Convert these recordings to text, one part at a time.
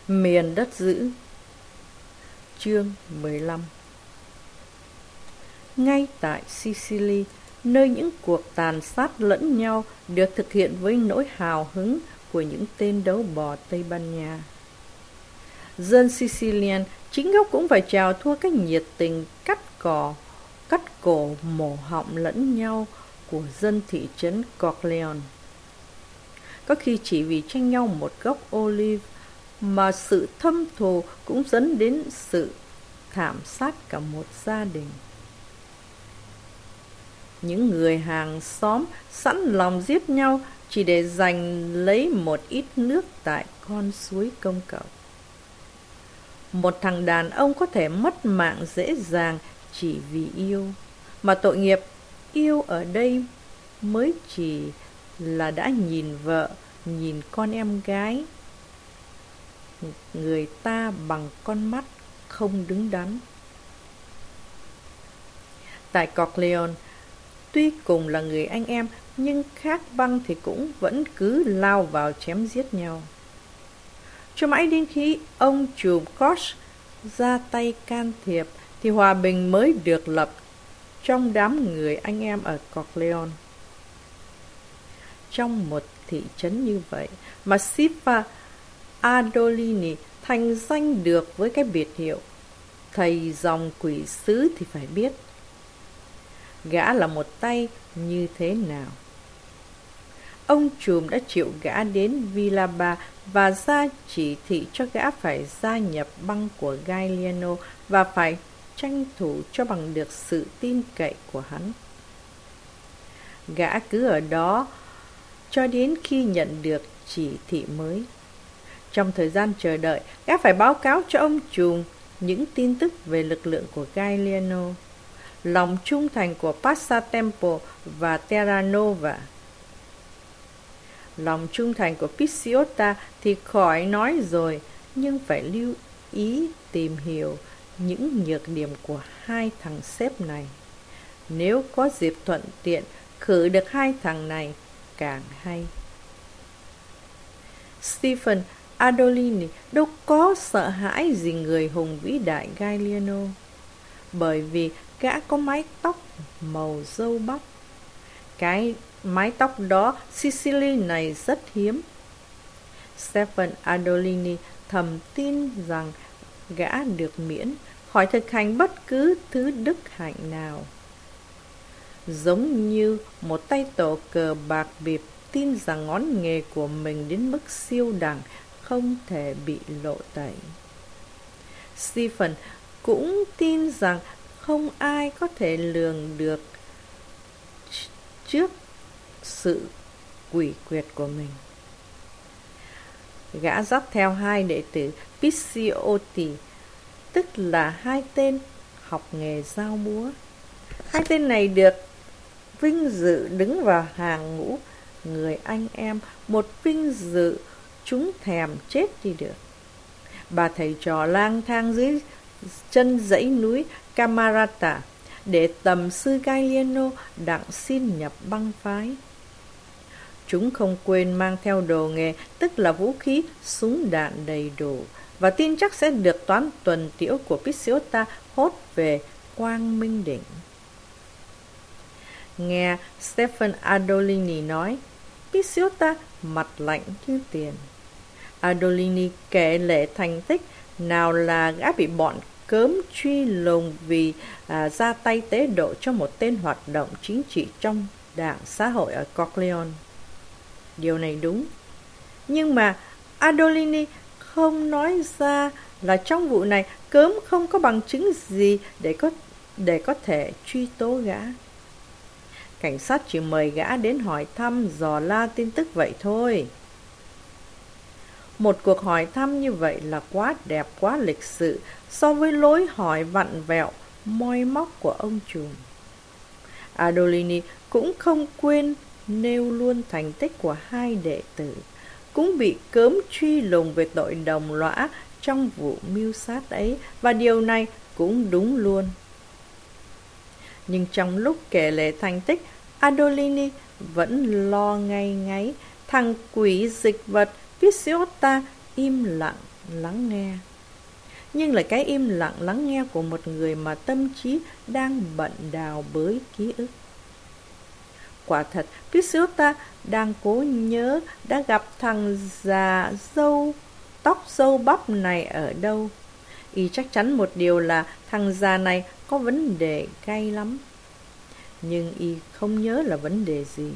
Miền đất dữ. Chương 15. Ngay tại Sicily, nơi những cuộc tàn sát lẫn nhau được thực hiện với nỗi hào hứng của những tên đấu bò Tây Ban Nha, dân Sicilian chính gốc cũng phải chào thua cách nhiệt tình cắt cổ mổ họng lẫn nhau của dân thị trấn Corleone. Có khi chỉ vì tranh nhau một gốc olive mà sự thâm thù cũng dẫn đến sự thảm sát cả một gia đình. Những người hàng xóm sẵn lòng giết nhau chỉ để giành lấy một ít nước tại con suối công cộng. Một thằng đàn ông có thể mất mạng dễ dàng chỉ vì yêu, mà tội nghiệp yêu ở đây mới chỉ là đã nhìn vợ, nhìn con em gái người ta bằng con mắt không đứng đắn. Tại Corleone, tuy cùng là người anh em nhưng khác băng thì cũng vẫn cứ lao vào chém giết nhau. Cho mãi đến khi ông trùm Koch ra tay can thiệp thì hòa bình mới được lập trong đám người anh em ở Corleone. Trong một thị trấn như vậy mà Siffa Adolini thành danh được với cái biệt hiệu thầy dòng quỷ sứ thì phải biết gã là một tay như thế nào. Ông trùm đã chịu gã đến Villaba và ra chỉ thị cho gã phải gia nhập băng của Gagliano và phải tranh thủ cho bằng được sự tin cậy của hắn. Gã cứ ở đó cho đến khi nhận được chỉ thị mới. Trong thời gian chờ đợi, gã phải báo cáo cho ông trùm những tin tức về lực lượng của Gagliano, lòng trung thành của Passatempo và Terranova. Lòng trung thành của Picciota thì khỏi nói rồi, nhưng phải lưu ý tìm hiểu những nhược điểm của hai thằng sếp này. Nếu có dịp thuận tiện khử được hai thằng này càng hay. Stephen Adolini đâu có sợ hãi gì người hùng vĩ đại Gagliano, bởi vì gã có mái tóc màu dâu bắp. Cái mái tóc đó Sicily này rất hiếm. Stephen Adolini thầm tin rằng gã được miễn khỏi thực hành bất cứ thứ đức hạnh nào. Giống như một tay tổ cờ bạc bịp tin rằng ngón nghề của mình đến mức siêu đẳng không thể bị lộ tẩy. Stephen cũng tin rằng không ai có thể lường được trước sự quỷ quyệt của mình. Gã dắt theo hai đệ tử Picciotti, tức là hai tên học nghề giao búa. Hai tên này được vinh dự đứng vào hàng ngũ người anh em, một vinh dự chúng thèm chết đi được. Bà thầy trò lang thang dưới chân dãy núi Camarata để tầm sư Gagliano đặng xin nhập băng phái. Chúng không quên mang theo đồ nghề, tức là vũ khí, súng đạn đầy đủ, và tin chắc sẽ được toán tuần tiễu của Picciota hốt về Quang Minh Đỉnh. Nghe Stephen Adolini nói, Picciota mặt lạnh như tiền. Adolini kể lể thành tích, nào là gã bị bọn cớm truy lùng vì ra tay tế độ cho một tên hoạt động chính trị trong đảng xã hội ở Corleone. Điều này đúng, nhưng mà Adolini không nói ra là trong vụ này cớm không có bằng chứng gì để có thể truy tố gã. Cảnh sát chỉ mời gã đến hỏi thăm dò la tin tức vậy thôi. Một cuộc hỏi thăm như vậy là quá đẹp, quá lịch sự so với lối hỏi vặn vẹo, moi móc của ông trùm. Adolini cũng không quên nêu luôn thành tích của hai đệ tử, cũng bị cớm truy lùng về tội đồng lõa trong vụ mưu sát ấy, và điều này cũng đúng luôn. Nhưng trong lúc kể lể thành tích, Adolini vẫn lo ngay ngáy thằng quỷ dịch vật Picciota im lặng lắng nghe. Nhưng là cái im lặng lắng nghe của một người mà tâm trí đang bận đào bới ký ức. Quả thật, Pisiota đang cố nhớ đã gặp thằng già tóc râu bắp này ở đâu. Y chắc chắn một điều là thằng già này có vấn đề gay lắm. Nhưng y không nhớ là vấn đề gì.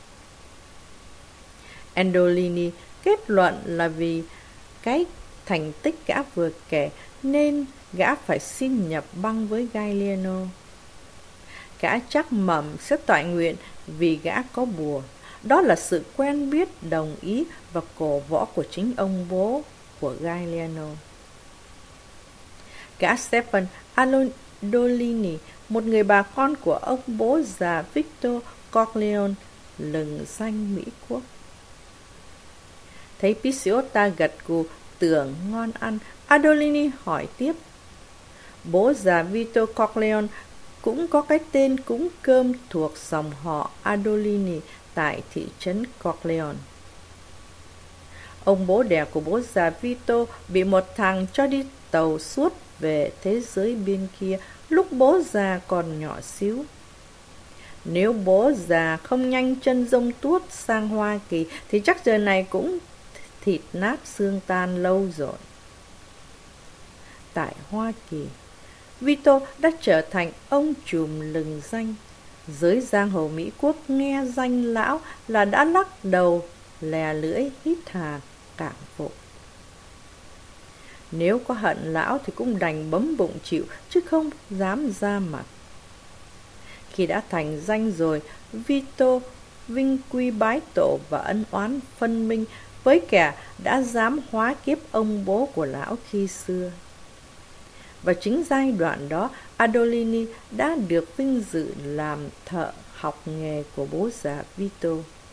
Andolini kết luận là vì cái thành tích gã vừa kể nên gã phải xin nhập băng với Gallieno. Gã chắc mẩm sẽ toại nguyện vì gã có bùa. Đó là sự quen biết, đồng ý và cổ võ của chính ông bố của Gallieno. Gã Stefan Andolini, một người bà con của ông bố già Victor Corleone, lừng danh Mỹ Quốc. Thấy Pisiota gật gù tưởng ngon ăn, Andolini hỏi tiếp. Bố già Victor Corleone cũng có cái tên cúng cơm thuộc dòng họ Andolini tại thị trấn Corleone. Ông bố đẻ của bố già Vito bị một thằng cho đi tàu suốt về thế giới bên kia lúc bố già còn nhỏ xíu. Nếu bố già không nhanh chân giông tuốt sang Hoa Kỳ thì chắc giờ này cũng thịt nát xương tan lâu rồi. Tại Hoa Kỳ, Vito đã trở thành ông trùm lừng danh. Giới giang hồ Mỹ Quốc nghe danh lão là đã lắc đầu, lè lưỡi, hít hà, cảm phục. Nếu có hận lão thì cũng đành bấm bụng chịu, chứ không dám ra mặt. Khi đã thành danh rồi, Vito vinh quy bái tổ và ân oán phân minh với kẻ đã dám hóa kiếp ông bố của lão khi xưa. Và chính giai đoạn đó, Andolini đã được vinh dự làm thợ học nghề của bố già Vito.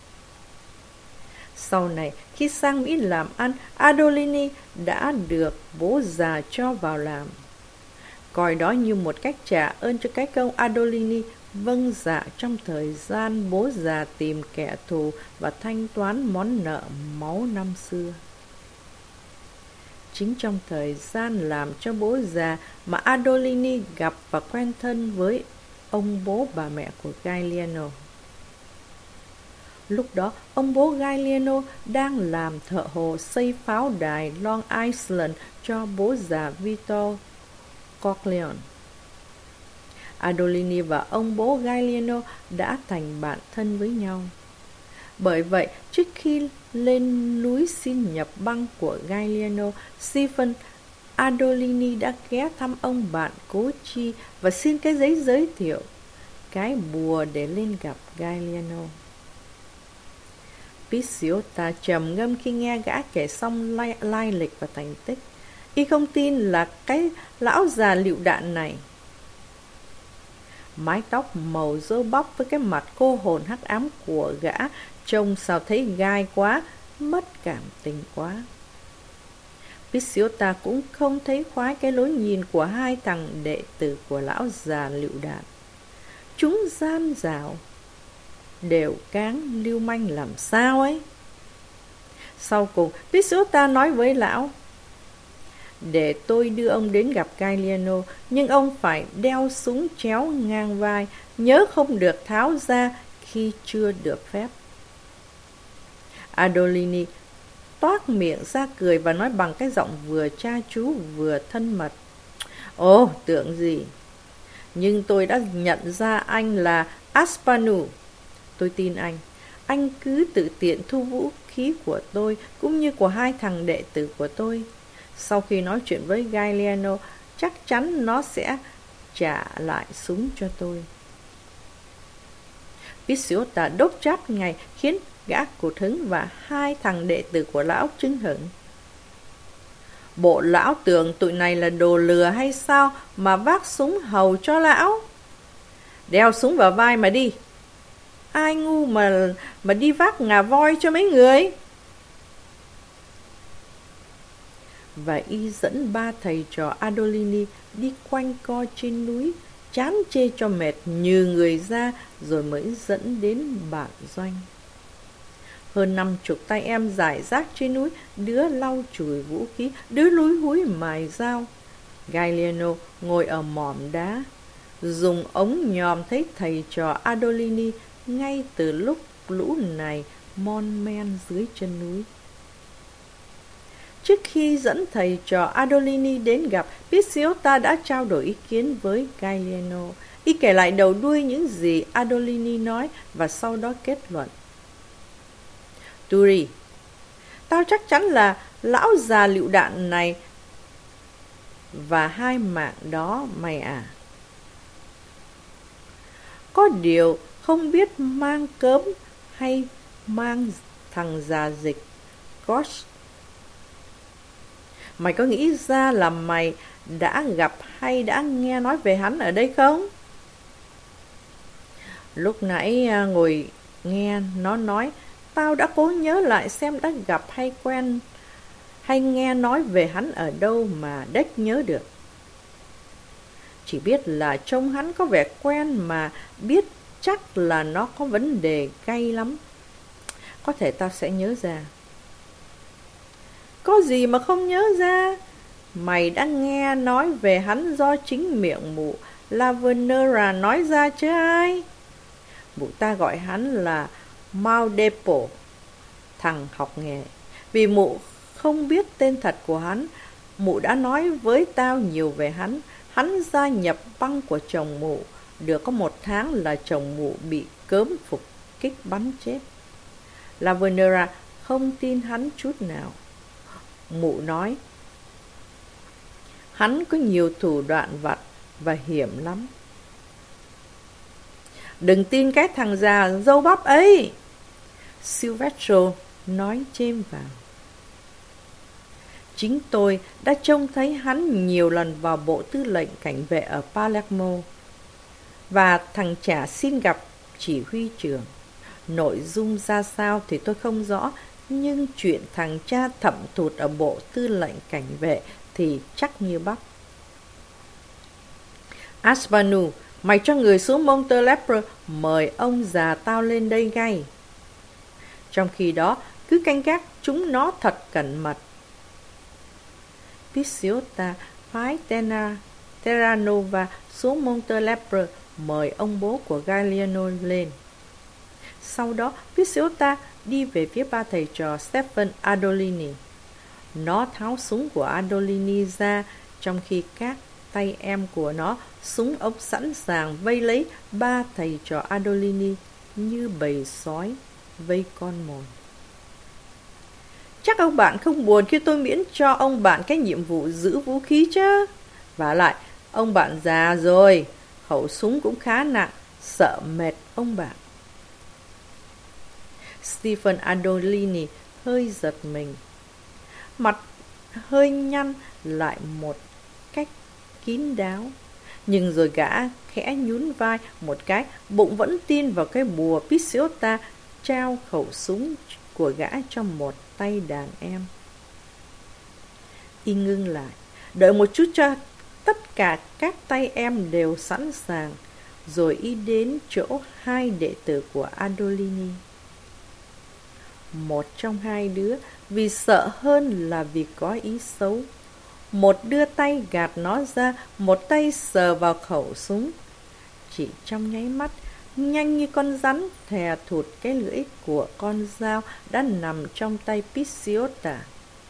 Sau này, khi sang Mỹ làm ăn, Andolini đã được bố già cho vào làm. Coi đó như một cách trả ơn cho cái công Andolini vâng dạ trong thời gian bố già tìm kẻ thù và thanh toán món nợ máu năm xưa. Chính trong thời gian làm cho bố già mà Andolini gặp và quen thân với ông bố bà mẹ của Gallieno. Lúc đó, ông bố Gallieno đang làm thợ hồ xây pháo đài Long Island cho bố già Victor Corleone. Andolini và ông bố Gallieno đã thành bạn thân với nhau. Bởi vậy, trước khi lên núi xin nhập băng của Gallieno, Stefan Andolini đã ghé thăm ông bạn cố chi và xin cái giấy giới thiệu, cái bùa để lên gặp Gallieno. Pisiota trầm ngâm khi nghe gã kể xong lai lịch và thành tích. Y không tin là cái lão già lựu đạn này. Mái tóc màu râu bóc với cái mặt cô hồn hắc ám của gã trông sao thấy gai quá, mất cảm tình quá. Pisiota cũng không thấy khoái cái lối nhìn của hai thằng đệ tử của lão già lựu đạn. Chúng gian dảo, đều cáng lưu manh làm sao ấy. Sau cùng, Pisiota nói với lão, để tôi đưa ông đến gặp Gallieno, nhưng ông phải đeo súng chéo ngang vai, nhớ không được tháo ra khi chưa được phép. Andolini toác miệng ra cười và nói bằng cái giọng vừa cha chú vừa thân mật. Ồ, tưởng gì. Nhưng tôi đã nhận ra anh là Aspanu. Tôi tin anh. Anh cứ tự tiện thu vũ khí của tôi cũng như của hai thằng đệ tử của tôi. Sau khi nói chuyện với Gallieno, chắc chắn nó sẽ trả lại súng cho tôi. Pisiota đốt chát ngay khiến gã cụt hứng và hai thằng đệ tử của lão chưng hửng. Bộ lão tưởng tụi này là đồ lừa hay sao mà vác súng hầu cho lão? Đeo súng vào vai mà đi. Ai ngu mà đi vác ngà voi cho mấy người? Và y dẫn ba thầy trò Andolini đi quanh co trên núi, chán chê cho mệt như người ra rồi mới dẫn đến bản doanh. Hơn 50 tay em rải rác trên núi, đứa lau chùi vũ khí, đứa lúi húi mài dao. Gallieno ngồi ở mỏm đá, dùng ống nhòm thấy thầy trò Adolini ngay từ lúc lũ này mon men dưới chân núi. Trước khi dẫn thầy trò Adolini đến gặp, Picciota đã trao đổi ý kiến với Gallieno. Y kể lại đầu đuôi những gì Adolini nói và sau đó kết luận. Turi, tao chắc chắn là lão già lựu đạn này và 2 mạng đó mày à. Có điều không biết mang cớm hay mang thằng già dịch. Gosh, mày có nghĩ ra là mày đã gặp hay đã nghe nói về hắn ở đây không? Lúc nãy ngồi nghe nó nói, tao đã cố nhớ lại xem đã gặp hay quen hay nghe nói về hắn ở đâu mà đếch nhớ được. Chỉ biết là trông hắn có vẻ quen mà biết chắc là nó có vấn đề gay lắm. Có thể tao sẽ nhớ ra. Có gì mà không nhớ ra? Mày đã nghe nói về hắn do chính miệng mụ Lavenera nói ra chứ ai? Mụ ta gọi hắn là Maudepo, thằng học nghề. Vì mụ không biết tên thật của hắn, mụ đã nói với tao nhiều về hắn. Hắn gia nhập băng của chồng mụ, được có 1 tháng là chồng mụ bị cớm phục kích bắn chết. Lavenera không tin hắn chút nào. Mụ nói, hắn có nhiều thủ đoạn vặt và hiểm lắm. Đừng tin cái thằng già râu bắp ấy, Silvestro nói chêm vào. Chính tôi đã trông thấy hắn nhiều lần vào bộ tư lệnh cảnh vệ ở Palermo. Và thằng chả xin gặp chỉ huy trưởng. Nội dung ra sao thì tôi không rõ, nhưng chuyện thằng cha thẩm thụt ở bộ tư lệnh cảnh vệ thì chắc như bắp. Aspanu, mày cho người xuống Montelepro mời ông già tao lên đây ngay. Trong khi đó, cứ canh gác chúng nó thật cẩn mật. Picciota phái Terranova xuống Montelepro mời ông bố của Gallieno lên. Sau đó, Picciota đi về phía ba thầy trò Stephen Adolini. Nó tháo súng của Adolini ra, trong khi các tay em của nó súng ống sẵn sàng vây lấy ba thầy trò Adolini như bầy sói vây con mồi. Chắc ông bạn không buồn khi tôi miễn cho ông bạn cái nhiệm vụ giữ vũ khí chứ. Vả lại, ông bạn già rồi, khẩu súng cũng khá nặng, sợ mệt ông bạn. Stephen Adolini hơi giật mình. Mặt hơi nhăn lại một cách kín đáo. Nhưng rồi gã khẽ nhún vai một cái, bụng vẫn tin vào cái bùa Picciota trao khẩu súng của gã cho một tay đàn em. Y ngưng lại, đợi một chút cho tất cả các tay em đều sẵn sàng, rồi y đến chỗ 2 đệ tử của Adolini. Một trong 2 đứa vì sợ hơn là vì có ý xấu. Một đưa tay gạt nó ra, một tay sờ vào khẩu súng. Chỉ trong nháy mắt, nhanh như con rắn thè thụt cái lưỡi của con dao đã nằm trong tay Picciota.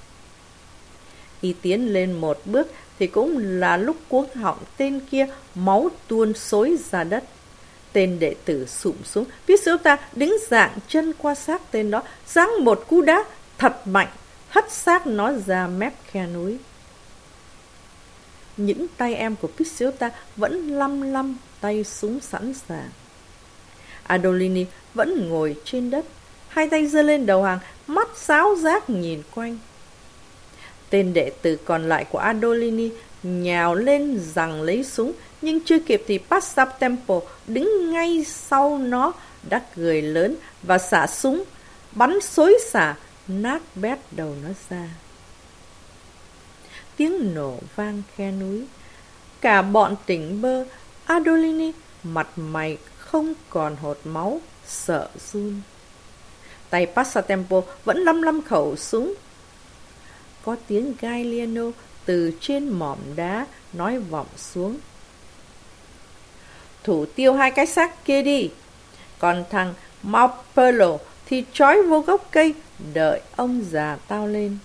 Y tiến lên một bước thì cũng là lúc cuống họng tên kia máu tuôn xối ra đất. Tên đệ tử sụm xuống, Picciota đứng dạng chân qua xác tên đó, giáng một cú đá thật mạnh, hất xác nó ra mép khe núi. Những tay em của Picciota vẫn lăm tay súng sẵn sàng. Adolini vẫn ngồi trên đất, 2 tay giơ lên đầu hàng, mắt sáo giác nhìn quanh. Tên đệ tử còn lại của Adolini nhào lên giằng lấy súng, nhưng chưa kịp thì Passatempo đứng ngay sau nó đã cười lớn và xả súng, bắn xối xả, nát bét đầu nó ra. Tiếng nổ vang khe núi. Cả bọn tỉnh bơ. Adolini mặt mày không còn hột máu, sợ run. Tay Passatempo vẫn lăm lăm khẩu súng. Có tiếng Gagliano từ trên mỏm đá nói vọng xuống. Thủ tiêu 2 cái xác kia đi. Còn thằng Mauperlo thì trói vô gốc cây, đợi ông già tao lên.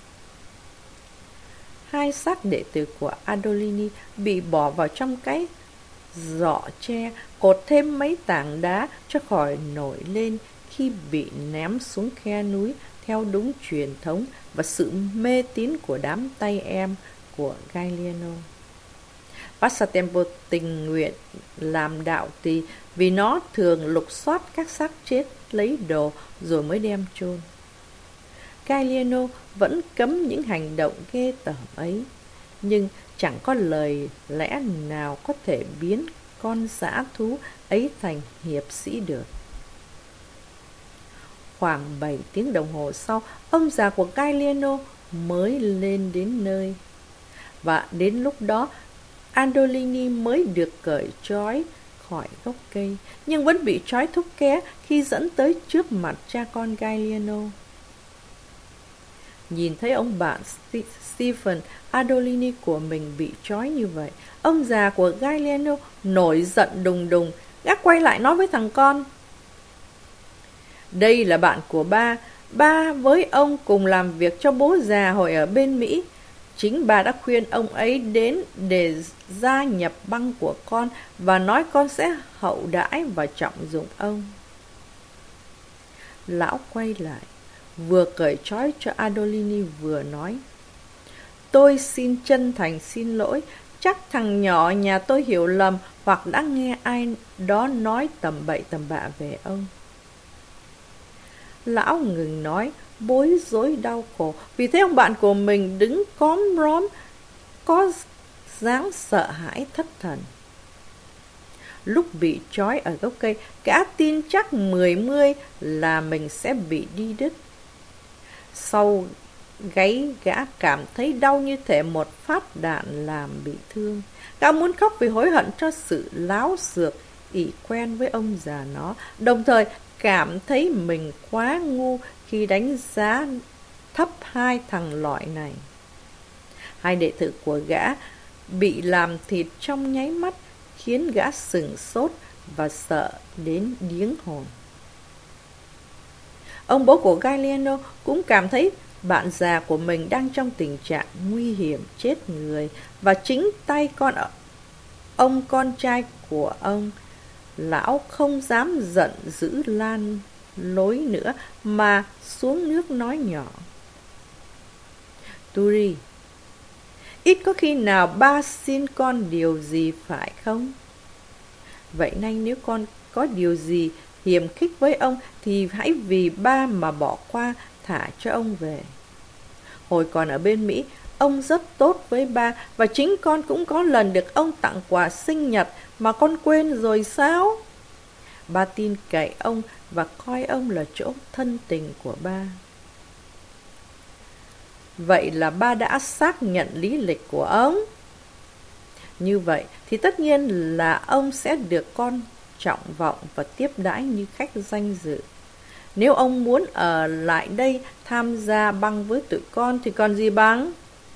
2 xác đệ tử của Adolini bị bỏ vào trong cái giỏ tre, cột thêm mấy tảng đá cho khỏi nổi lên khi bị ném xuống khe núi theo đúng truyền thống và sự mê tín của đám tay em của Gagliano. Passatempo tình nguyện làm đạo tỳ vì nó thường lục soát các xác chết lấy đồ rồi mới đem chôn. Gagliano vẫn cấm những hành động ghê tởm ấy, nhưng chẳng có lời lẽ nào có thể biến con dã thú ấy thành hiệp sĩ được. Khoảng 7 tiếng đồng hồ sau, ông già của Gagliano mới lên đến nơi. Và đến lúc đó, Andolini mới được cởi trói khỏi gốc cây, nhưng vẫn bị trói thúc ké khi dẫn tới trước mặt cha con Gagliano. Nhìn thấy ông bạn Stephen Adolini của mình bị trói như vậy, ông già của Gagliano nổi giận đùng đùng, gã quay lại nói với thằng con: Đây là bạn của ba. Ba với ông cùng làm việc cho bố già hồi ở bên Mỹ. Chính bà đã khuyên ông ấy đến để gia nhập băng của con và nói con sẽ hậu đãi và trọng dụng ông. Lão quay lại, vừa cởi trói cho Adolini vừa nói: Tôi xin chân thành xin lỗi, chắc thằng nhỏ nhà tôi hiểu lầm hoặc đã nghe ai đó nói tầm bậy tầm bạ về ông. Lão ngừng nói, bối rối đau khổ vì thấy ông bạn của mình đứng cóm róm, có dáng sợ hãi thất thần. Lúc bị trói ở gốc cây, gã tin chắc 10 là mình sẽ bị đi đứt. Sau gáy gã cảm thấy đau như thể một phát đạn làm bị thương. Gã muốn khóc vì hối hận cho sự láo xược ỷ quen với ông già nó, đồng thời cảm thấy mình quá ngu khi đánh giá thấp 2 thằng lọi này. 2 đệ tử của gã bị làm thịt trong nháy mắt, khiến gã sửng sốt và sợ đến điếng hồn. Ông bố của Gagliano cũng cảm thấy bạn già của mình đang trong tình trạng nguy hiểm chết người, và chính tay ông con trai của ông, lão không dám giận dữ lan lối nữa mà xuống nước nói nhỏ: Turi, ít có khi nào ba xin con điều gì phải không? Vậy nên nếu con có điều gì hiềm khích với ông thì hãy vì ba mà bỏ qua, thả cho ông về. Hồi còn ở bên Mỹ, ông rất tốt với ba, và chính con cũng có lần được ông tặng quà sinh nhật mà con quên rồi sao? Ba tin cậy ông và coi ông là chỗ thân tình của ba. Vậy là ba đã xác nhận lý lịch của ông. Như vậy thì tất nhiên là ông sẽ được con trọng vọng và tiếp đãi như khách danh dự. Nếu ông muốn ở lại đây tham gia băng với tụi con thì còn gì bằng.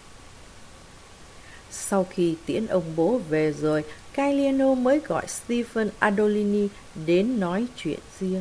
Sau khi tiễn ông bố về rồi, Gagliano mới gọi Stephen Adolini đến nói chuyện riêng.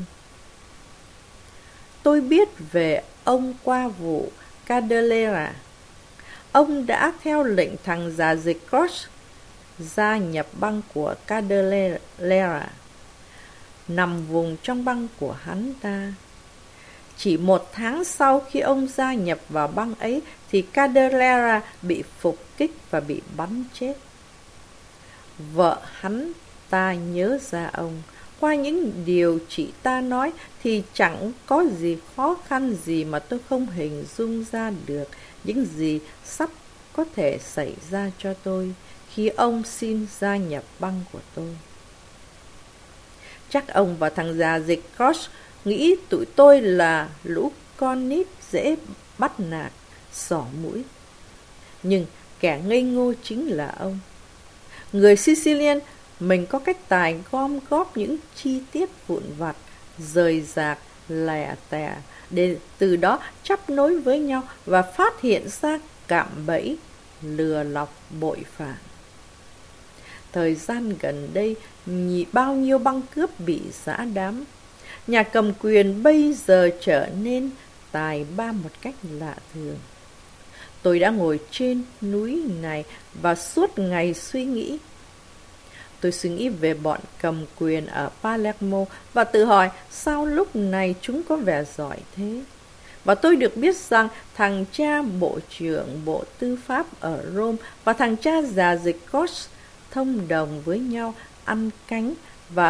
Tôi biết về ông qua vụ Cadellera. Ông đã theo lệnh thằng già dịch Cross gia nhập băng của Cadellera, nằm vùng trong băng của hắn ta. Chỉ 1 tháng sau khi ông gia nhập vào băng ấy thì Cadellera bị phục kích và bị bắn chết. Vợ hắn ta nhớ ra ông. Qua những điều chị ta nói thì chẳng có gì khó khăn gì mà tôi không hình dung ra được những gì sắp có thể xảy ra cho tôi khi ông xin gia nhập băng của tôi. Chắc ông và thằng già dịch Cross nghĩ tụi tôi là lũ con nít dễ bắt nạt, xỏ mũi. Nhưng kẻ ngây ngô chính là ông. Người Sicilian, mình có cách tài gom góp những chi tiết vụn vặt, rời rạc lẻ tẻ để từ đó chấp nối với nhau và phát hiện ra cạm bẫy lừa lọc bội phản. Thời gian gần đây, bao nhiêu băng cướp bị giã đám. Nhà cầm quyền bây giờ trở nên tài ba một cách lạ thường. Tôi đã ngồi trên núi này và suốt ngày suy nghĩ. Tôi suy nghĩ về bọn cầm quyền ở Palermo và tự hỏi sao lúc này chúng có vẻ giỏi thế. Và tôi được biết rằng thằng cha bộ trưởng Bộ Tư pháp ở Rome và thằng cha già dịch Koch thông đồng với nhau ăn cánh và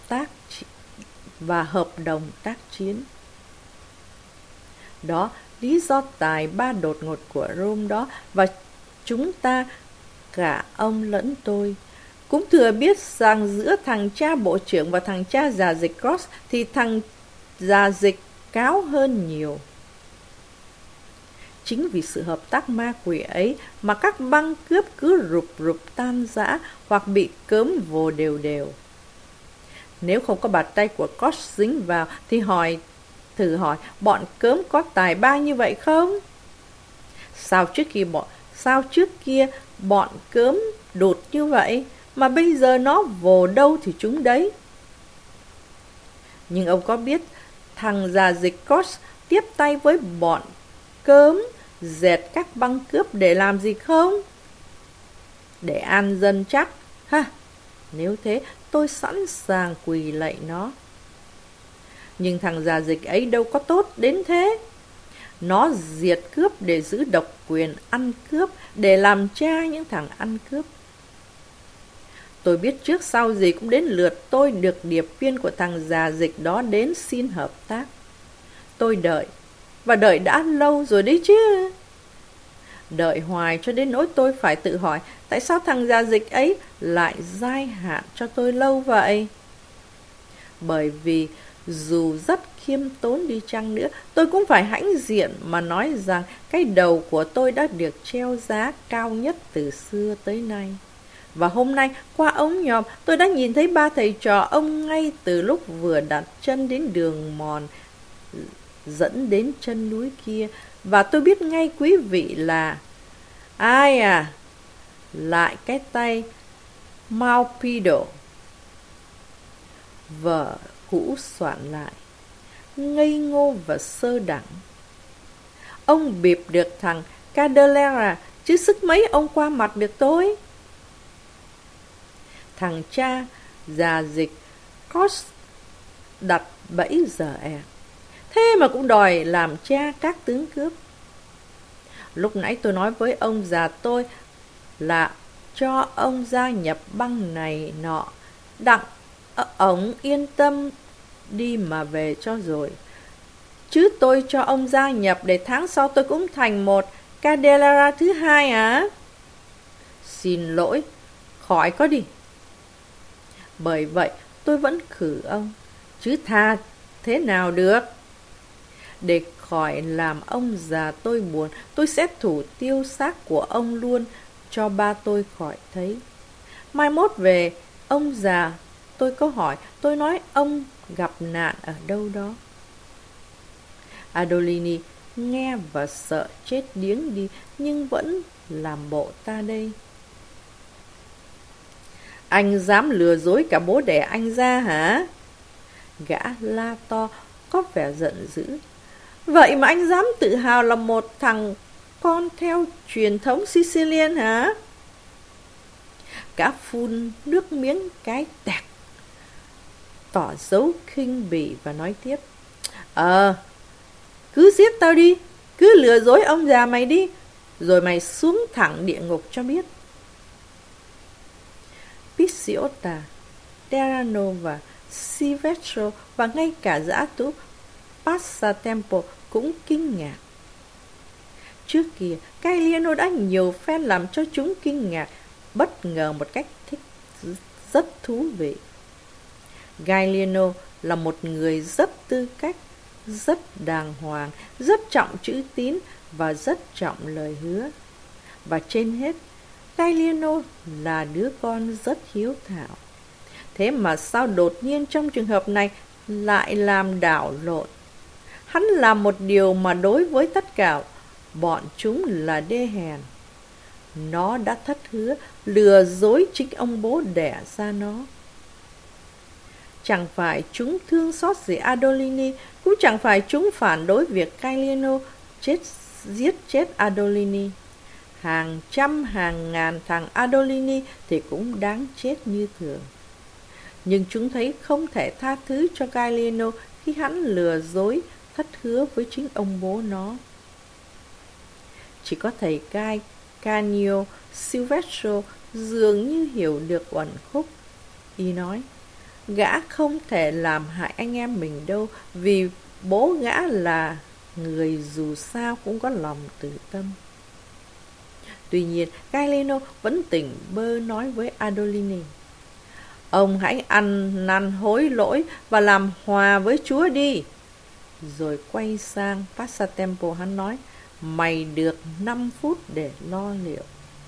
hợp đồng tác chiến. Đó, lý do tài ba đột ngột của Rome đó, và chúng ta, cả ông lẫn tôi, cũng thừa biết rằng giữa thằng cha bộ trưởng và thằng cha già dịch Koch thì thằng già dịch cáo hơn nhiều. Chính vì sự hợp tác ma quỷ ấy mà các băng cướp cứ rụp rụp tan rã hoặc bị cớm vồ đều đều. Nếu không có bàn tay của Koch dính vào thì thử hỏi bọn cớm có tài ba như vậy không? Sao trước kia bọn cớm đột như vậy mà bây giờ nó vồ đâu thì chúng đấy. Nhưng ông có biết thằng già dịch Koch tiếp tay với bọn cớm dệt các băng cướp để làm gì không? Để an dân chắc. Ha! Nếu thế, tôi sẵn sàng quỳ lạy nó. Nhưng thằng già dịch ấy đâu có tốt đến thế. Nó diệt cướp để giữ độc quyền ăn cướp, để làm cha những thằng ăn cướp. Tôi biết trước sau gì cũng đến lượt tôi được điệp viên của thằng già dịch đó đến xin hợp tác. Tôi đợi, và đợi đã lâu rồi đấy chứ. Đợi hoài cho đến nỗi tôi phải tự hỏi tại sao thằng già dịch ấy lại giai hạn cho tôi lâu vậy. Bởi vì dù rất khiêm tốn đi chăng nữa, tôi cũng phải hãnh diện mà nói rằng cái đầu của tôi đã được treo giá cao nhất từ xưa tới nay. Và hôm nay, qua ống nhòm, tôi đã nhìn thấy ba thầy trò ông ngay từ lúc vừa đặt chân đến đường mòn dẫn đến chân núi kia. Và tôi biết ngay quý vị là ai à? Lại cái tay Malpido. Vợ cũ soạn lại, ngây ngô và sơ đẳng. Ông bịp được thằng Cadellera, chứ sức mấy ông qua mặt được tôi. Thằng cha già dịch Koch đặt bẫy giờ thế mà cũng đòi làm cha các tướng cướp. Lúc nãy tôi nói với ông già tôi là cho ông gia nhập băng này nọ, đặng ổng yên tâm đi mà về cho rồi. Chứ tôi cho ông gia nhập để tháng sau tôi cũng thành một Cadellera thứ hai à? Xin lỗi, khỏi có đi. Bởi vậy tôi vẫn khử ông, chứ tha thế nào được. Để khỏi làm ông già tôi buồn, tôi sẽ thủ tiêu xác của ông luôn, cho ba tôi khỏi thấy. Mai mốt về ông già tôi có hỏi, tôi nói ông gặp nạn ở đâu đó. Adolini nghe và sợ chết điếng đi, nhưng vẫn làm bộ ta đây. Anh dám lừa dối cả bố đẻ anh ra hả? Gã la to, có vẻ giận dữ. Vậy mà anh dám tự hào là một thằng con theo truyền thống Sicilian hả? Gã phun nước miếng cái tẹt, tỏ dấu khinh bỉ và nói tiếp. Cứ giết tao đi, cứ lừa dối ông già mày đi, rồi mày xuống thẳng địa ngục cho biết. Picciota, Terranova, Silvestro và ngay cả dã thú Passatempo cũng kinh ngạc. Trước kia, Gagliano đã nhiều phen làm cho chúng kinh ngạc, bất ngờ một cách rất thú vị. Gagliano là một người rất tư cách, rất đàng hoàng, rất trọng chữ tín và rất trọng lời hứa. Và trên hết, Gagliano là đứa con rất hiếu thảo. Thế mà sao đột nhiên trong trường hợp này lại làm đảo lộn? Hắn làm một điều mà đối với tất cả bọn chúng là đê hèn. Nó đã thất hứa, lừa dối chính ông bố đẻ ra nó. Chẳng phải chúng thương xót gì Adolini, cũng chẳng phải chúng phản đối việc Gaeliano giết chết Adolini. Hàng trăm hàng ngàn thằng Adolini thì cũng đáng chết như thường. Nhưng chúng thấy không thể tha thứ cho Gaeliano khi hắn lừa dối, thất hứa với chính ông bố nó. Chỉ có thầy Canio Silvestro dường như hiểu được uẩn khúc. Y nói, gã không thể làm hại anh em mình đâu, vì bố gã là người dù sao cũng có lòng từ tâm. Tuy nhiên, Gaeliano vẫn tỉnh bơ nói với Adolini, ông hãy ăn năn hối lỗi và làm hòa với Chúa đi. Rồi quay sang Passatempo, hắn nói, mày được 5 phút để lo liệu.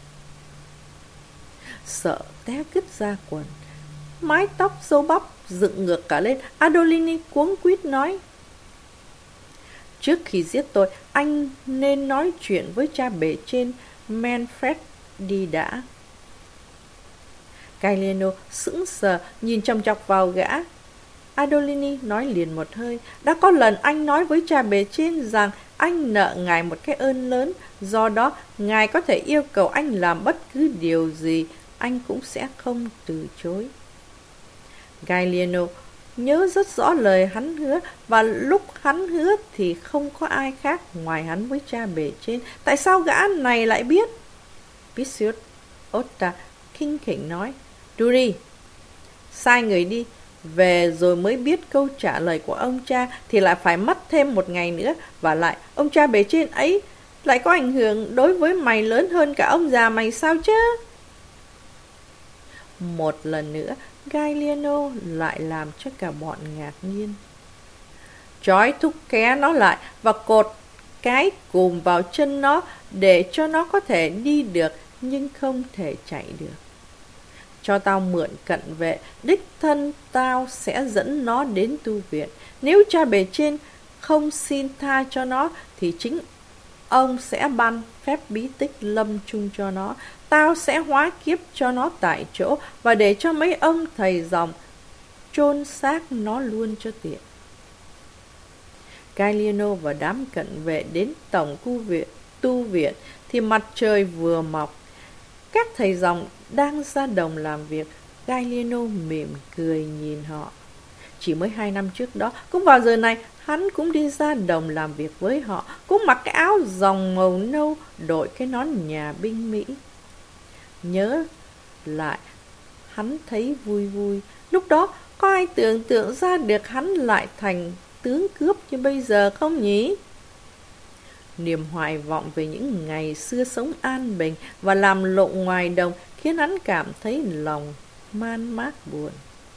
Sợ té cứt ra quần, mái tóc râu bắp dựng ngược cả lên, Adolini cuống quýt nói, trước khi giết tôi, anh nên nói chuyện với cha bề trên Manfred đi đã. Gaeliano sững sờ nhìn chòng chọc vào gã. Adolini nói liền một hơi, đã có lần anh nói với cha bề trên rằng anh nợ ngài một cái ơn lớn, do đó ngài có thể yêu cầu anh làm bất cứ điều gì, anh cũng sẽ không từ chối. Gaeliano nhớ rất rõ lời hắn hứa, và lúc hắn hứa thì không có ai khác ngoài hắn với cha bề trên. Tại sao gã này lại biết? Pisiot-Ota khinh khỉnh nói, Duri, sai người đi, về rồi mới biết câu trả lời của ông cha thì lại phải mất thêm 1 ngày nữa, và lại ông cha bề trên ấy lại có ảnh hưởng đối với mày lớn hơn cả ông già mày sao chứ? Một lần nữa, Gaeliano lại làm cho cả bọn ngạc nhiên. Trói thúc ké nó lại và cột cái cùm vào chân nó để cho nó có thể đi được nhưng không thể chạy được. Cho tao mượn cận vệ, đích thân tao sẽ dẫn nó đến tu viện. Nếu cha bề trên không xin tha cho nó thì chính ông sẽ ban phép bí tích lâm chung cho nó. Tao sẽ hóa kiếp cho nó tại chỗ và để cho mấy ông thầy dòng chôn xác nó luôn cho tiện. Gaeliano và đám cận vệ đến tổng tu viện thì mặt trời vừa mọc. Các thầy dòng đang ra đồng làm việc. Gaeliano mỉm cười nhìn họ. Chỉ mới 2 năm trước đó, cũng vào giờ này, hắn cũng đi ra đồng làm việc với họ, cũng mặc cái áo dòng màu nâu, đội cái nón nhà binh Mỹ. Nhớ lại, hắn thấy vui vui. Lúc đó, có ai tưởng tượng ra được hắn lại thành tướng cướp như bây giờ không nhỉ? Niềm hoài vọng về những ngày xưa sống an bình và làm lộn ngoài đồng khiến hắn cảm thấy lòng man mác buồn.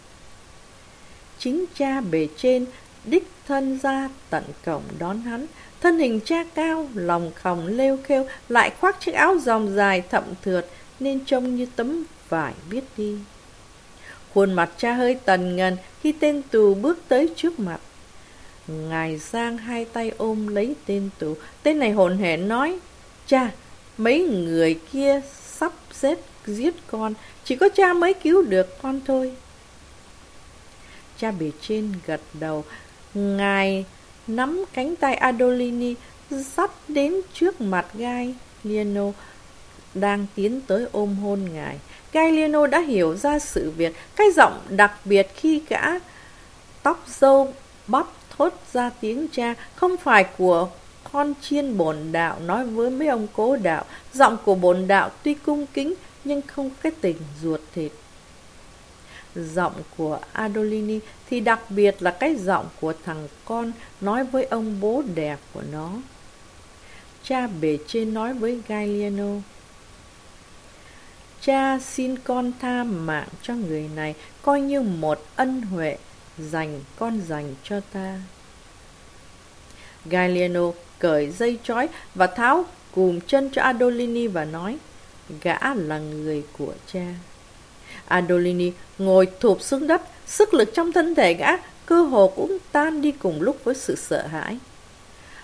Chính cha bề trên đích thân ra tận cổng đón hắn. Thân hình cha cao, lòng khòng lêu khêu, lại khoác chiếc áo dòng dài thậm thượt nên trông như tấm vải biết đi. Khuôn mặt cha hơi tần ngần khi tên tù bước tới trước mặt. Ngài giang hai tay ôm lấy tên tù. Tên này hổn hển nói, cha, mấy người kia sắp giết con, chỉ có cha mới cứu được con thôi. Cha bề trên gật đầu. Ngài nắm cánh tay Adolini dắt đến trước mặt Gaeliano đang tiến tới ôm hôn ngài. Gaeliano đã hiểu ra sự việc. Cái giọng đặc biệt khi gã tóc râu bắp thốt ra tiếng cha không phải của con chiên bổn đạo nói với mấy ông cố đạo. Giọng của bổn đạo tuy cung kính nhưng không có cái tình ruột thịt. Giọng của Adolini thì đặc biệt là cái giọng của thằng con nói với ông bố đẻ của nó. Cha bề trên nói với Gaeliano, cha xin con tha mạng cho người này, coi như một ân huệ con dành cho ta. Gaeliano cởi dây trói và tháo cùm chân cho Adolini và nói, gã là người của cha. Adolini ngồi thụp xuống đất, sức lực trong thân thể gã cơ hồ cũng tan đi cùng lúc với sự sợ hãi.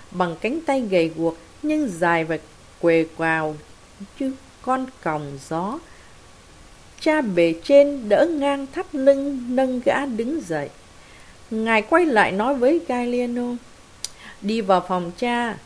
bằng cánh tay gầy guộc nhưng dài và quề quào như con còng gió. Cha bề trên đỡ ngang thắt lưng, nâng gã đứng dậy. Ngài quay lại nói với Gallieno: đi vào phòng cha.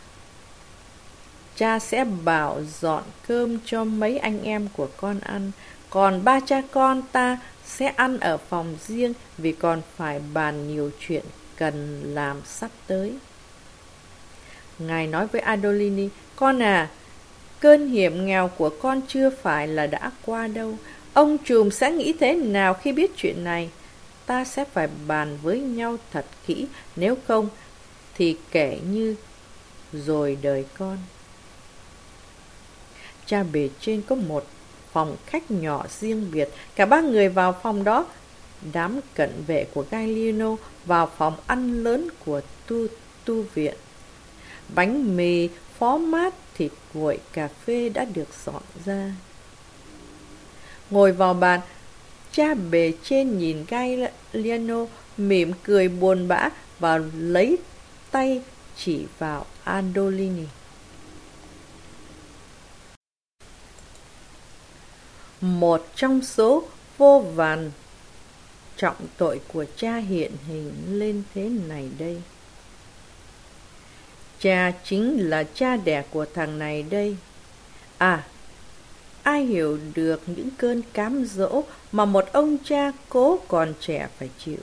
Cha sẽ bảo dọn cơm cho mấy anh em của con ăn. Còn ba cha con ta sẽ ăn ở phòng riêng vì còn phải bàn nhiều chuyện cần làm sắp tới. Ngài nói với Adolini: con à, cơn hiểm nghèo của con chưa phải là đã qua đâu. Ông trùm sẽ nghĩ thế nào khi biết chuyện này? Ta sẽ phải bàn với nhau thật kỹ, nếu không thì kể như rồi đời con. Cha bề trên có một phòng khách nhỏ riêng biệt. Cả ba người vào phòng đó. Đám cận vệ của Gallieno vào phòng ăn lớn của tu viện. Bánh mì, phó mát, thịt nguội, cà phê đã được dọn ra. Ngồi vào bàn, cha bề trên nhìn Gallieno mỉm cười buồn bã và lấy tay chỉ vào Adolini. Một trong số vô vàn trọng tội của cha hiện hình lên thế này đây. Cha chính là cha đẻ của thằng này đây. À, ai hiểu được những cơn cám dỗ mà một ông cha cố còn trẻ phải chịu.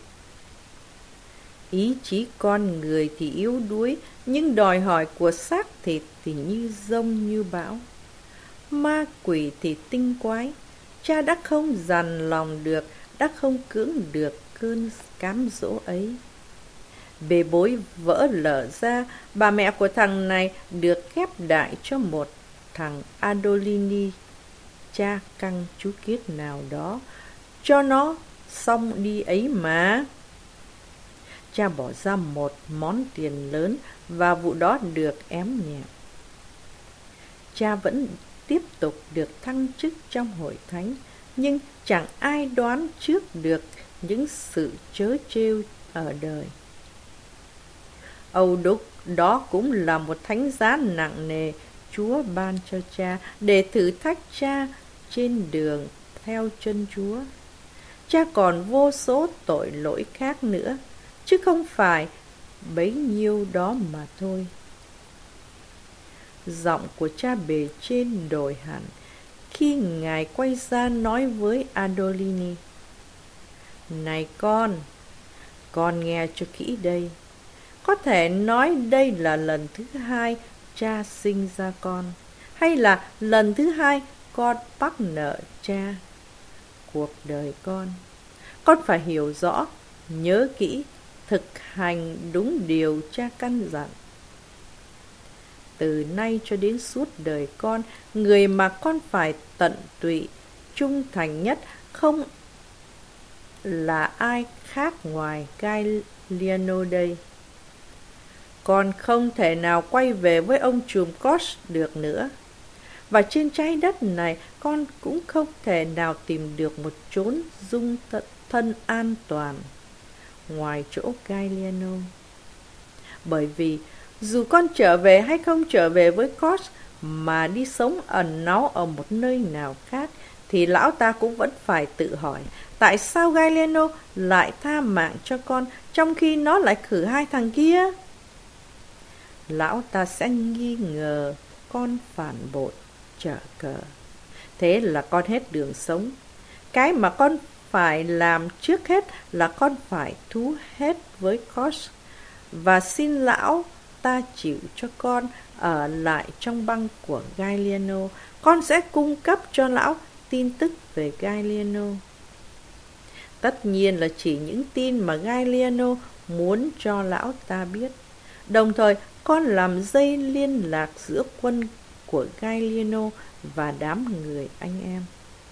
Ý chí con người thì yếu đuối, nhưng đòi hỏi của xác thịt thì như dông như bão. Ma quỷ thì tinh quái. Cha đã không dằn lòng được, đã không cưỡng được cơn cám dỗ ấy. Bê bối vỡ lở ra, bà mẹ của thằng này được ghép đại cho một thằng Adolini, cha căng chú kiết nào đó, cho nó xong đi ấy mà. Cha bỏ ra một món tiền lớn và vụ đó được ém nhẹ. Cha vẫn tiếp tục được thăng chức trong hội thánh, nhưng chẳng ai đoán trước được những sự trớ trêu ở đời. Âu Đúc đó cũng là một thánh giá nặng nề Chúa ban cho cha để thử thách cha trên đường theo chân Chúa. Cha còn vô số tội lỗi khác nữa, chứ không phải bấy nhiêu đó mà thôi. Giọng của cha bề trên đổi hẳn khi ngài quay ra nói với Adolini: này con nghe cho kỹ đây. Có thể nói đây là lần thứ hai cha sinh ra con, hay là lần thứ hai con mắc nợ cha. Cuộc đời con phải hiểu rõ, nhớ kỹ, thực hành đúng điều cha căn dặn. Từ nay cho đến suốt đời con, người mà con phải tận tụy, trung thành nhất không là ai khác ngoài Gallieno đây. Con không thể nào quay về với ông trùm Koch được nữa. Và trên trái đất này, con cũng không thể nào tìm được một chốn dung thân an toàn ngoài chỗ Gallieno. Bởi vì dù con trở về hay không trở về với Koch mà đi sống ẩn náu ở một nơi nào khác, thì lão ta cũng vẫn phải tự hỏi tại sao Gallieno lại tha mạng cho con trong khi nó lại khử hai thằng kia. Lão ta sẽ nghi ngờ con phản bội, trở cờ. Thế là con hết đường sống. Cái mà con phải làm trước hết là con phải thú hết với Koch và xin lão ta chịu cho con ở lại trong băng của Gallieno. Con sẽ cung cấp cho lão tin tức về Gallieno. Tất nhiên là chỉ những tin mà Gallieno muốn cho lão ta biết. Đồng thời, con làm dây liên lạc giữa quân của Gallieno và đám người anh em.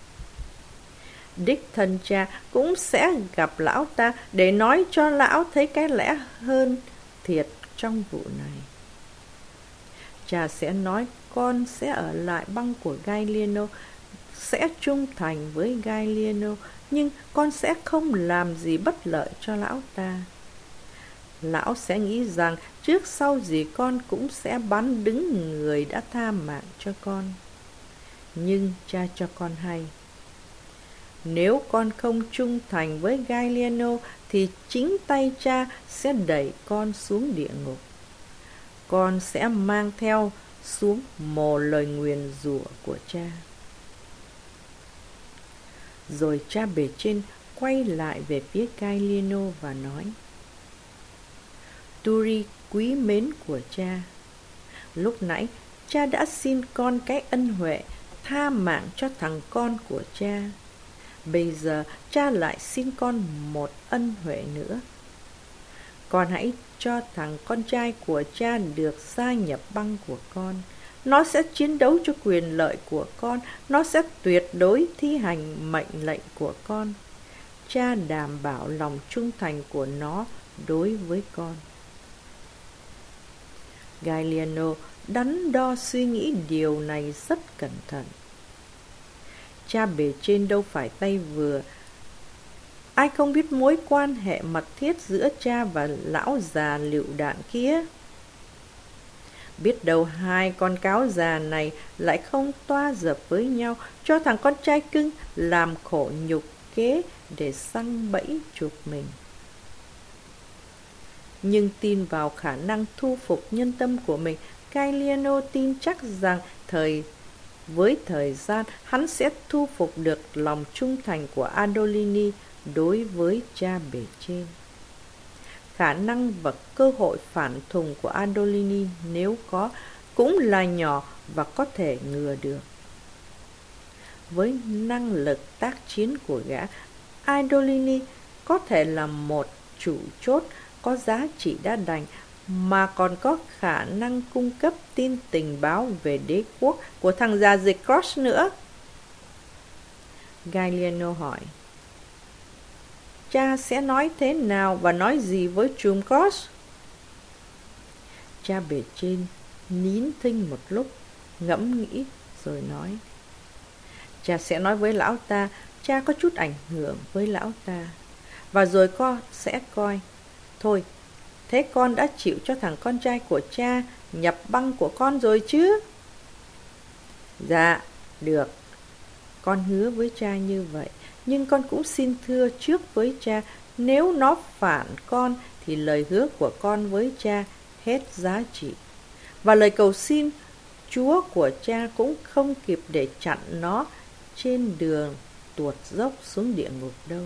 Đích thân cha cũng sẽ gặp lão ta để nói cho lão thấy cái lẽ hơn thiệt trong vụ này. Cha sẽ nói con sẽ ở lại băng của Gallieno, sẽ trung thành với Gallieno, nhưng con sẽ không làm gì bất lợi cho lão ta. Lão sẽ nghĩ rằng trước sau gì con cũng sẽ bán đứng người đã tha mạng cho con. Nhưng cha cho con hay, nếu con không trung thành với Gallieno thì chính tay cha sẽ đẩy con xuống địa ngục. Con sẽ mang theo xuống mồ lời nguyền rủa của cha. Rồi cha bề trên quay lại về phía Gallieno và nói: Turi quý mến của cha, lúc nãy cha đã xin con cái ân huệ tha mạng cho thằng con của cha. Bây giờ cha lại xin con một ân huệ nữa. Con hãy cho thằng con trai của cha được gia nhập băng của con. Nó sẽ chiến đấu cho quyền lợi của con. Nó sẽ tuyệt đối thi hành mệnh lệnh của con. Cha đảm bảo lòng trung thành của nó đối với con. Gallieno đắn đo suy nghĩ điều này rất cẩn thận. Cha bề trên đâu phải tay vừa. Ai không biết mối quan hệ mật thiết giữa cha và lão già lựu đạn kia? Biết đâu hai con cáo già này lại không toa dập với nhau, cho thằng con trai cưng làm khổ nhục kế để săn bẫy chuộc mình. Nhưng tin vào khả năng thu phục nhân tâm của mình, Gallieno tin chắc rằng với thời gian hắn sẽ thu phục được lòng trung thành của Adolini đối với cha bề trên. Khả năng và cơ hội phản thùng của Adolini nếu có cũng là nhỏ và có thể ngừa được. Với năng lực tác chiến của gã, Adolini có thể là một chủ chốt có giá trị đã đành, mà còn có khả năng cung cấp tin tình báo về đế quốc của thằng già dịch Cross nữa. Gallieno hỏi: Cha sẽ nói thế nào và nói gì với trùm Cross? Cha bề trên nín thinh một lúc, ngẫm nghĩ rồi nói: Cha sẽ nói với lão ta cha có chút ảnh hưởng với lão ta, và rồi con sẽ coi. Thôi, thế con đã chịu cho thằng con trai của cha nhập băng của con rồi chứ? Dạ, được. Con hứa với cha như vậy, nhưng con cũng xin thưa trước với cha, nếu nó phản con thì lời hứa của con với cha hết giá trị. Và lời cầu xin Chúa của cha cũng không kịp để chặn nó trên đường tuột dốc xuống địa ngục đâu.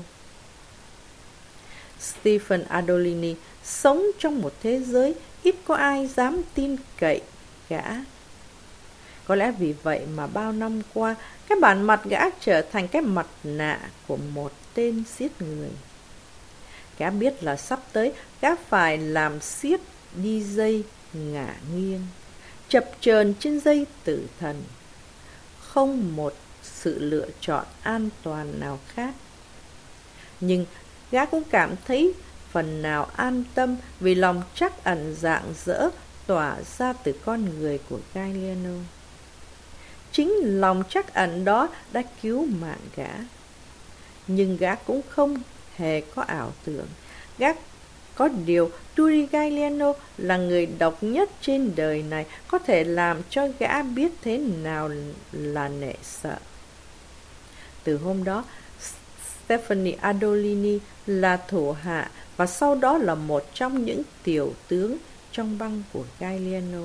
Stephen Adolini sống trong một thế giới ít có ai dám tin cậy gã. Có lẽ vì vậy mà bao năm qua, cái bản mặt gã trở thành cái mặt nạ của một tên giết người. Gã biết là sắp tới gã phải làm xiết đi dây ngả nghiêng, chập chờn trên dây tử thần. Không một sự lựa chọn an toàn nào khác. Nhưng gã cũng cảm thấy phần nào an tâm vì lòng trắc ẩn rạng rỡ tỏa ra từ con người của Gallieno. Chính lòng trắc ẩn đó đã cứu mạng gã. Nhưng gã cũng không hề có ảo tưởng. Gã có điều Turi Gallieno là người độc nhất trên đời này, có thể làm cho gã biết thế nào là nể sợ. Từ hôm đó, Stephanie Adolini là thủ hạ và sau đó là một trong những tiểu tướng trong băng của Gallieno.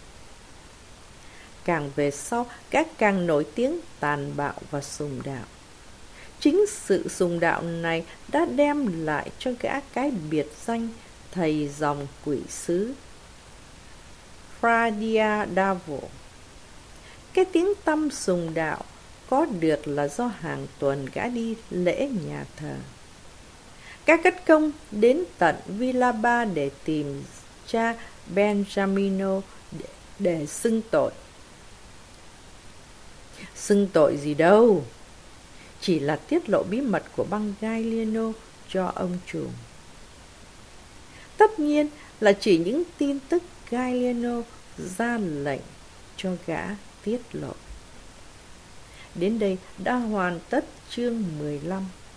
Càng về sau, gã càng nổi tiếng tàn bạo và sùng đạo. Chính sự sùng đạo này đã đem lại cho gã cái biệt danh thầy dòng quỷ sứ, Fra Diavolo. Cái tiếng tăm sùng đạo có được là do hàng tuần gã đi lễ nhà thờ. Gã cất công đến tận Villa Ba để tìm cha Benjamino để xưng tội. Xưng tội gì đâu, chỉ là tiết lộ bí mật của băng Gallieno cho ông trùm. Tất nhiên là chỉ những tin tức Gallieno ra lệnh cho gã tiết lộ. Đến đây đã hoàn tất chương 15.